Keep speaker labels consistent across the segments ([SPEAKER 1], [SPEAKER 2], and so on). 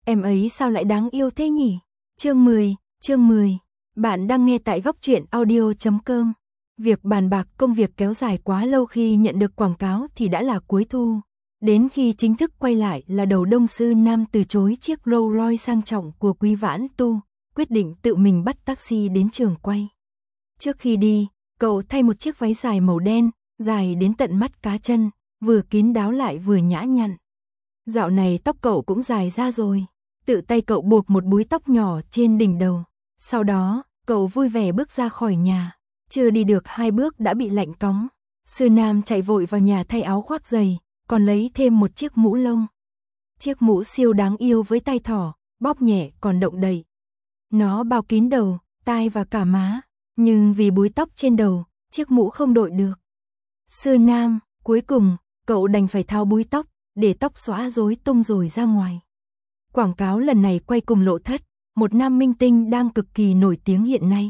[SPEAKER 1] Em ấy sao lại đáng yêu thế nhỉ? Chương 10. Bạn đang nghe tại góc truyện audio.com. Việc bàn bạc công việc kéo dài quá lâu, khi nhận được quảng cáo thì đã là cuối thu. Đến khi chính thức quay lại là đầu đông, Sư Nam từ chối chiếc Rolls Royce sang trọng của Quý Vãn Tu, quyết định tự mình bắt taxi đến trường quay. Trước khi đi, cậu thay một chiếc váy dài màu đen, dài đến tận mắt cá chân, vừa kín đáo lại vừa nhã nhặn. Dạo này tóc cậu cũng dài ra rồi, tự tay cậu buộc một búi tóc nhỏ trên đỉnh đầu. Sau đó, cậu vui vẻ bước ra khỏi nhà, chưa đi được 2 bước đã bị lạnh cóng. Sư Nam chạy vội vào nhà thay áo khoác dày, còn lấy thêm một chiếc mũ lông. Chiếc mũ siêu đáng yêu với tai thỏ, bóp nhẹ còn động đậy. Nó bao kín đầu, tai và cả má, nhưng vì búi tóc trên đầu, chiếc mũ không đội được. Sư Nam, cuối cùng, cậu đành phải tháo búi tóc, để tóc xõa rối tung rồi ra ngoài. Quảng cáo lần này quay cùng Lộ Thất, một nam minh tinh đang cực kỳ nổi tiếng hiện nay.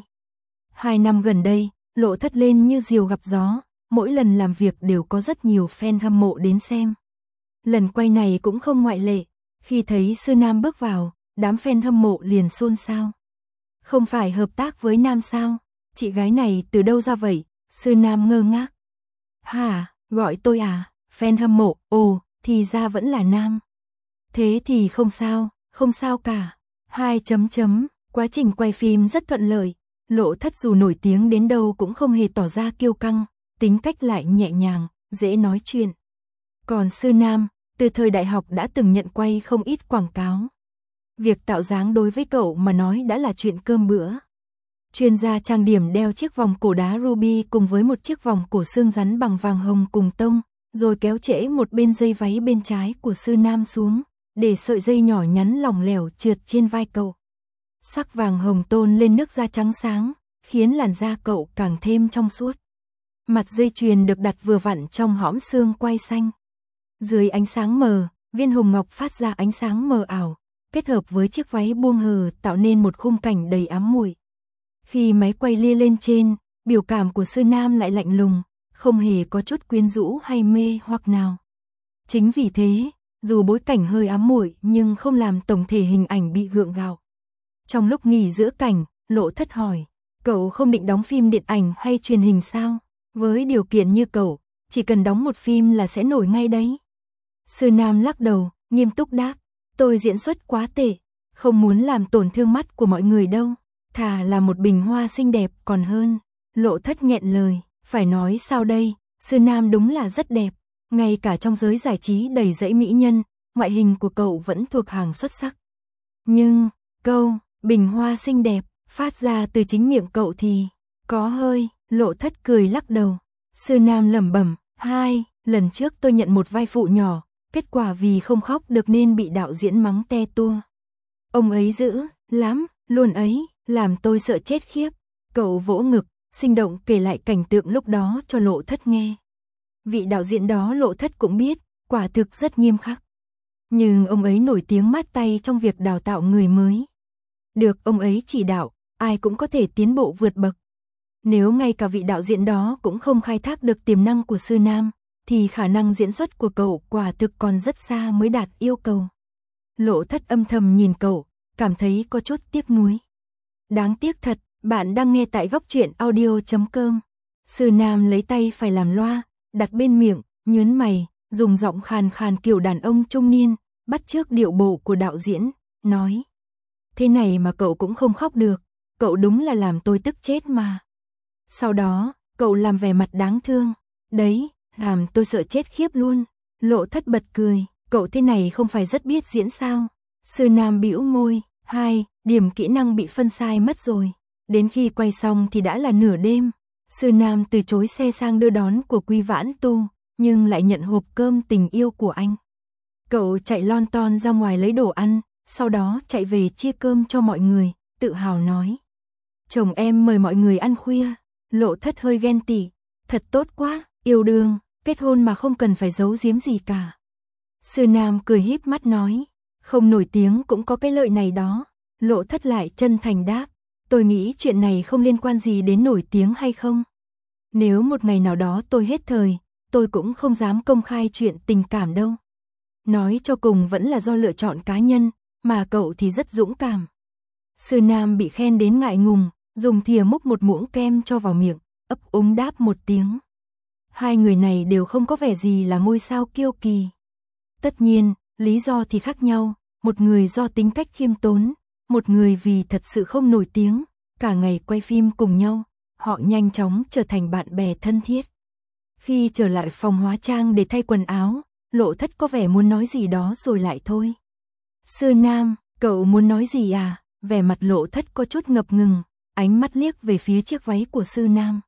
[SPEAKER 1] 2 năm gần đây, Lộ Thất lên như diều gặp gió, mỗi lần làm việc đều có rất nhiều fan hâm mộ đến xem. Lần quay này cũng không ngoại lệ, khi thấy Sư Nam bước vào, đám fan hâm mộ liền xôn xao. Không phải hợp tác với Nam sao? Chị gái này từ đâu ra vậy? Sư Nam ngơ ngác. Hả, gọi tôi à? Fan hâm mộ, ồ, thì ra vẫn là Nam. Thế thì không sao cả. 2. Quá trình quay phim rất thuận lợi. Lộ Thất dù nổi tiếng đến đâu cũng không hề tỏ ra kiêu căng, tính cách lại nhẹ nhàng, dễ nói chuyện. Còn Sư Nam, từ thời đại học đã từng nhận quay không ít quảng cáo. Việc tạo dáng đối với cậu mà nói đã là chuyện cơm bữa. Chuyên gia trang điểm đeo chiếc vòng cổ đá ruby cùng với một chiếc vòng cổ xương rắn bằng vàng hồng cùng tông, rồi kéo trễ một bên dây váy bên trái của Sư Nam xuống, để sợi dây nhỏ nhắn lỏng lẻo trượt trên vai cậu. Sắc vàng hồng tôn lên nước da trắng sáng, khiến làn da cậu càng thêm trong suốt. Mặt dây chuyền được đặt vừa vặn trong hõm xương quai xanh. Dưới ánh sáng mờ, viên hồng ngọc phát ra ánh sáng mờ ảo, kết hợp với chiếc váy buông hờ tạo nên một khung cảnh đầy ám muội. Khi máy quay lia lên trên, biểu cảm của Sư Nam lại lạnh lùng, không hề có chút quyến rũ hay mê hoặc nào. Chính vì thế, dù bối cảnh hơi ám muội nhưng không làm tổng thể hình ảnh bị gượng gạo. Trong lúc nghỉ giữa cảnh, Lộ Thất hỏi, cậu không định đóng phim điện ảnh hay truyền hình sao? Với điều kiện như cậu, chỉ cần đóng một phim là sẽ nổi ngay đấy. Sư Nam lắc đầu, nghiêm túc đáp, tôi diễn xuất quá tệ, không muốn làm tổn thương mắt của mọi người đâu, thà là một bình hoa xinh đẹp còn hơn. Lộ Thất nghẹn lời, phải nói sao đây, Sư Nam đúng là rất đẹp, ngay cả trong giới giải trí đầy dẫy mỹ nhân, ngoại hình của cậu vẫn thuộc hàng xuất sắc. Nhưng, câu, bình hoa xinh đẹp, phát ra từ chính miệng cậu thì, có hơi, Lộ Thất cười lắc đầu. Sư Nam lẩm bẩm, 2, lần trước tôi nhận một vai phụ nhỏ, kết quả vì không khóc được nên bị đạo diễn mắng te tua. Ông ấy dữ lắm, luôn ấy, làm tôi sợ chết khiếp. Cậu vỗ ngực, sinh động kể lại cảnh tượng lúc đó cho Lộ Thất nghe. Vị đạo diễn đó Lộ Thất cũng biết, quả thực rất nghiêm khắc. Nhưng ông ấy nổi tiếng mát tay trong việc đào tạo người mới. Được ông ấy chỉ đạo, ai cũng có thể tiến bộ vượt bậc. Nếu ngay cả vị đạo diễn đó cũng không khai thác được tiềm năng của Sư Nam, thì khả năng diễn xuất của cậu quả thực còn rất xa mới đạt yêu cầu. Lộ Thất âm thầm nhìn cậu, cảm thấy có chút tiếc nuối. Đáng tiếc thật, bạn đang nghe tại góc truyện audio.com. Sư Nam lấy tay phải làm loa, đặt bên miệng, nhớn mày, dùng giọng khàn khàn kiểu đàn ông trung niên, bắt chước điệu bộ của đạo diễn, nói. Thế này mà cậu cũng không khóc được, cậu đúng là làm tôi tức chết mà. Sau đó, cậu làm vẻ mặt đáng thương, đấy, làm tôi sợ chết khiếp luôn. Lộ Thất bật cười, cậu thế này không phải rất biết diễn sao? Sư Nam bĩu môi, 2, điểm kỹ năng bị phân sai mất rồi. Đến khi quay xong thì đã là nửa đêm. Sư Nam từ chối xe sang đưa đón của Quý Vãn Tu, nhưng lại nhận hộp cơm tình yêu của anh. Cậu chạy lon ton ra ngoài lấy đồ ăn, sau đó chạy về chia cơm cho mọi người, tự hào nói. Chồng em mời mọi người ăn khuya. Lộ Thất hơi ghen tị, thật tốt quá, yêu đương, kết hôn mà không cần phải giấu giếm gì cả. Sư Nam cười híp mắt nói, không nổi tiếng cũng có cái lợi này đó. Lộ Thất lại chân thành đáp, tôi nghĩ chuyện này không liên quan gì đến nổi tiếng hay không. Nếu một ngày nào đó tôi hết thời, tôi cũng không dám công khai chuyện tình cảm đâu. Nói cho cùng vẫn là do lựa chọn cá nhân, mà cậu thì rất dũng cảm. Sư Nam bị khen đến ngại ngùng, dùng thìa múc một muỗng kem cho vào miệng, ấp úng đáp một tiếng. Hai người này đều không có vẻ gì là ngôi sao kiêu kỳ. Tất nhiên, lý do thì khác nhau, một người do tính cách khiêm tốn, một người vì thật sự không nổi tiếng, cả ngày quay phim cùng nhau, họ nhanh chóng trở thành bạn bè thân thiết. Khi trở lại phòng hóa trang để thay quần áo, Lộ Thất có vẻ muốn nói gì đó rồi lại thôi. Sư Nam, cậu muốn nói gì à? Vẻ mặt Lộ Thất có chút ngập ngừng, ánh mắt liếc về phía chiếc váy của Sư Nam.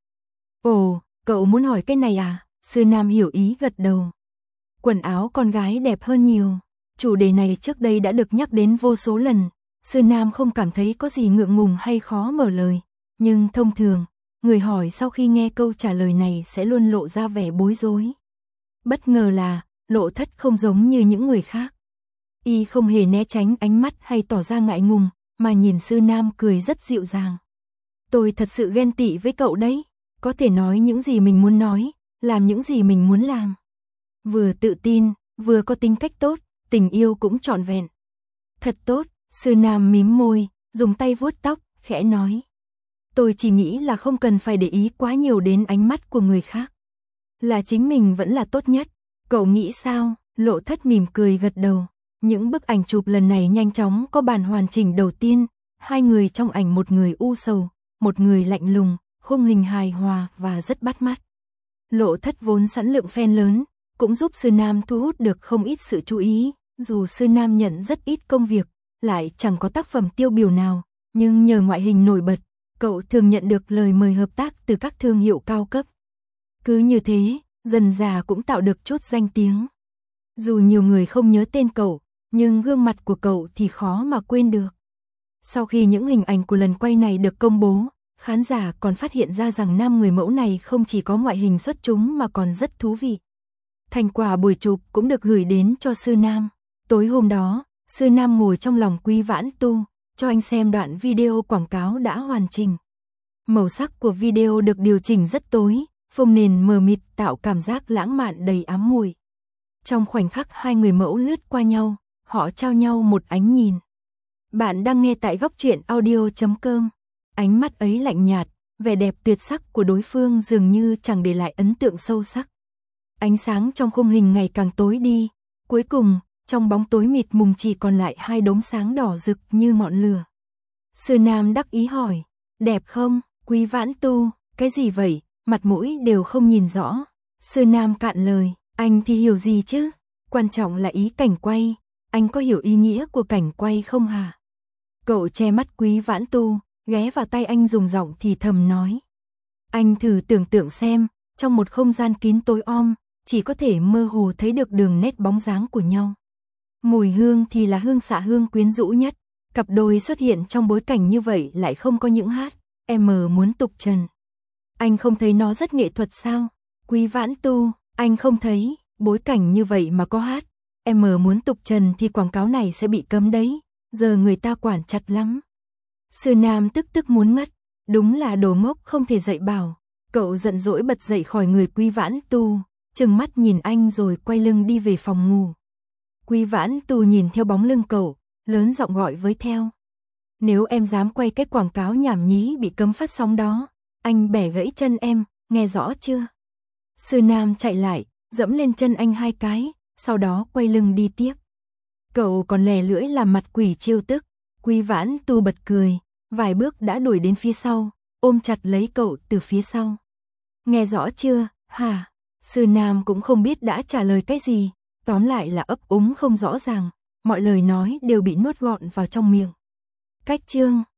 [SPEAKER 1] Ồ, cậu muốn hỏi cái này à? Sư Nam hiểu ý gật đầu. Quần áo con gái đẹp hơn nhiều. Chủ đề này trước đây đã được nhắc đến vô số lần. Sư Nam không cảm thấy có gì ngượng ngùng hay khó mở lời. Nhưng thông thường, người hỏi sau khi nghe câu trả lời này sẽ luôn lộ ra vẻ bối rối. Bất ngờ là, Lộ Thất không giống như những người khác. Y không hề né tránh ánh mắt hay tỏ ra ngại ngùng, mà nhìn Sư Nam cười rất dịu dàng. Tôi thật sự ghen tị với cậu đấy. Có thể nói những gì mình muốn nói, làm những gì mình muốn làm. Vừa tự tin, vừa có tính cách tốt, tình yêu cũng trọn vẹn. Thật tốt, Sư Nam mím môi, dùng tay vuốt tóc, khẽ nói. Tôi chỉ nghĩ là không cần phải để ý quá nhiều đến ánh mắt của người khác. Là chính mình vẫn là tốt nhất. Cậu nghĩ sao? Lộ Thất mỉm cười gật đầu. Những bức ảnh chụp lần này nhanh chóng có bản hoàn chỉnh đầu tiên. Hai người trong ảnh, một người u sầu, một người lạnh lùng, khung hình hài hòa và rất bắt mắt. Lộ Thất vốn sẵn lượng fan lớn, cũng giúp Sư Nam thu hút được không ít sự chú ý. Dù Sư Nam nhận rất ít công việc, lại chẳng có tác phẩm tiêu biểu nào, nhưng nhờ ngoại hình nổi bật, cậu thường nhận được lời mời hợp tác từ các thương hiệu cao cấp. Cứ như thế, dần dà cũng tạo được chút danh tiếng. Dù nhiều người không nhớ tên cậu, nhưng gương mặt của cậu thì khó mà quên được. Sau khi những hình ảnh của lần quay này được công bố, khán giả còn phát hiện ra rằng nam người mẫu này không chỉ có ngoại hình xuất chúng mà còn rất thú vị. Thành quả buổi chụp cũng được gửi đến cho Sư Nam. Tối hôm đó, Sư Nam ngồi trong lòng Quý Vãn Tu, cho anh xem đoạn video quảng cáo đã hoàn chỉnh. Màu sắc của video được điều chỉnh rất tối, phông nền mờ mịt tạo cảm giác lãng mạn đầy ám mùi. Trong khoảnh khắc hai người mẫu lướt qua nhau, họ trao nhau một ánh nhìn. Bạn đang nghe tại Góc Truyện Audio.com. Ánh mắt ấy lạnh nhạt, vẻ đẹp tuyệt sắc của đối phương dường như chẳng để lại ấn tượng sâu sắc. Ánh sáng trong khung hình ngày càng tối đi, cuối cùng, trong bóng tối mịt mùng chỉ còn lại hai đốm sáng đỏ rực như ngọn lửa. Sư Nam đắc ý hỏi, đẹp không? Quý Vãn Tu, cái gì vậy? Mặt mũi đều không nhìn rõ. Sư Nam cạn lời, anh thì hiểu gì chứ? Quan trọng là ý cảnh quay, anh có hiểu ý nghĩa của cảnh quay không hả? Cậu che mắt Quý Vãn Tu, ghé vào tay anh dùng giọng thì thầm nói. Anh thử tưởng tượng xem, trong một không gian kín tối om, chỉ có thể mơ hồ thấy được đường nét bóng dáng của nhau. Mùi hương thì là hương xạ hương quyến rũ nhất, cặp đôi xuất hiện trong bối cảnh như vậy lại không có những hát, em muốn tục trần. Anh không thấy nó rất nghệ thuật sao? Quý Vãn Tu, anh không thấy, bối cảnh như vậy mà có hát, em muốn tục trần thì quảng cáo này sẽ bị cấm đấy, giờ người ta quản chặt lắm. Sư Nam tức muốn ngất, đúng là đồ ngốc không thể dạy bảo. Cậu giận dỗi bật dậy khỏi người Quý Vãn Tu, trừng mắt nhìn anh rồi quay lưng đi về phòng ngủ. Quý Vãn Tu nhìn theo bóng lưng cậu, lớn giọng gọi với theo. Nếu em dám quay cái quảng cáo nhảm nhí bị cấm phát sóng đó, anh bẻ gãy chân em, nghe rõ chưa? Sư Nam chạy lại, dẫm lên chân anh hai cái, sau đó quay lưng đi tiếp. Cậu còn lè lưỡi làm mặt quỷ trêu tức. Quý Vãn Tu bật cười, vài bước đã đuổi đến phía sau, ôm chặt lấy cậu từ phía sau. Nghe rõ chưa, hả? Sư Nam cũng không biết đã trả lời cái gì, tóm lại là ấp úng không rõ ràng, mọi lời nói đều bị nuốt gọn vào trong miệng. Cách chương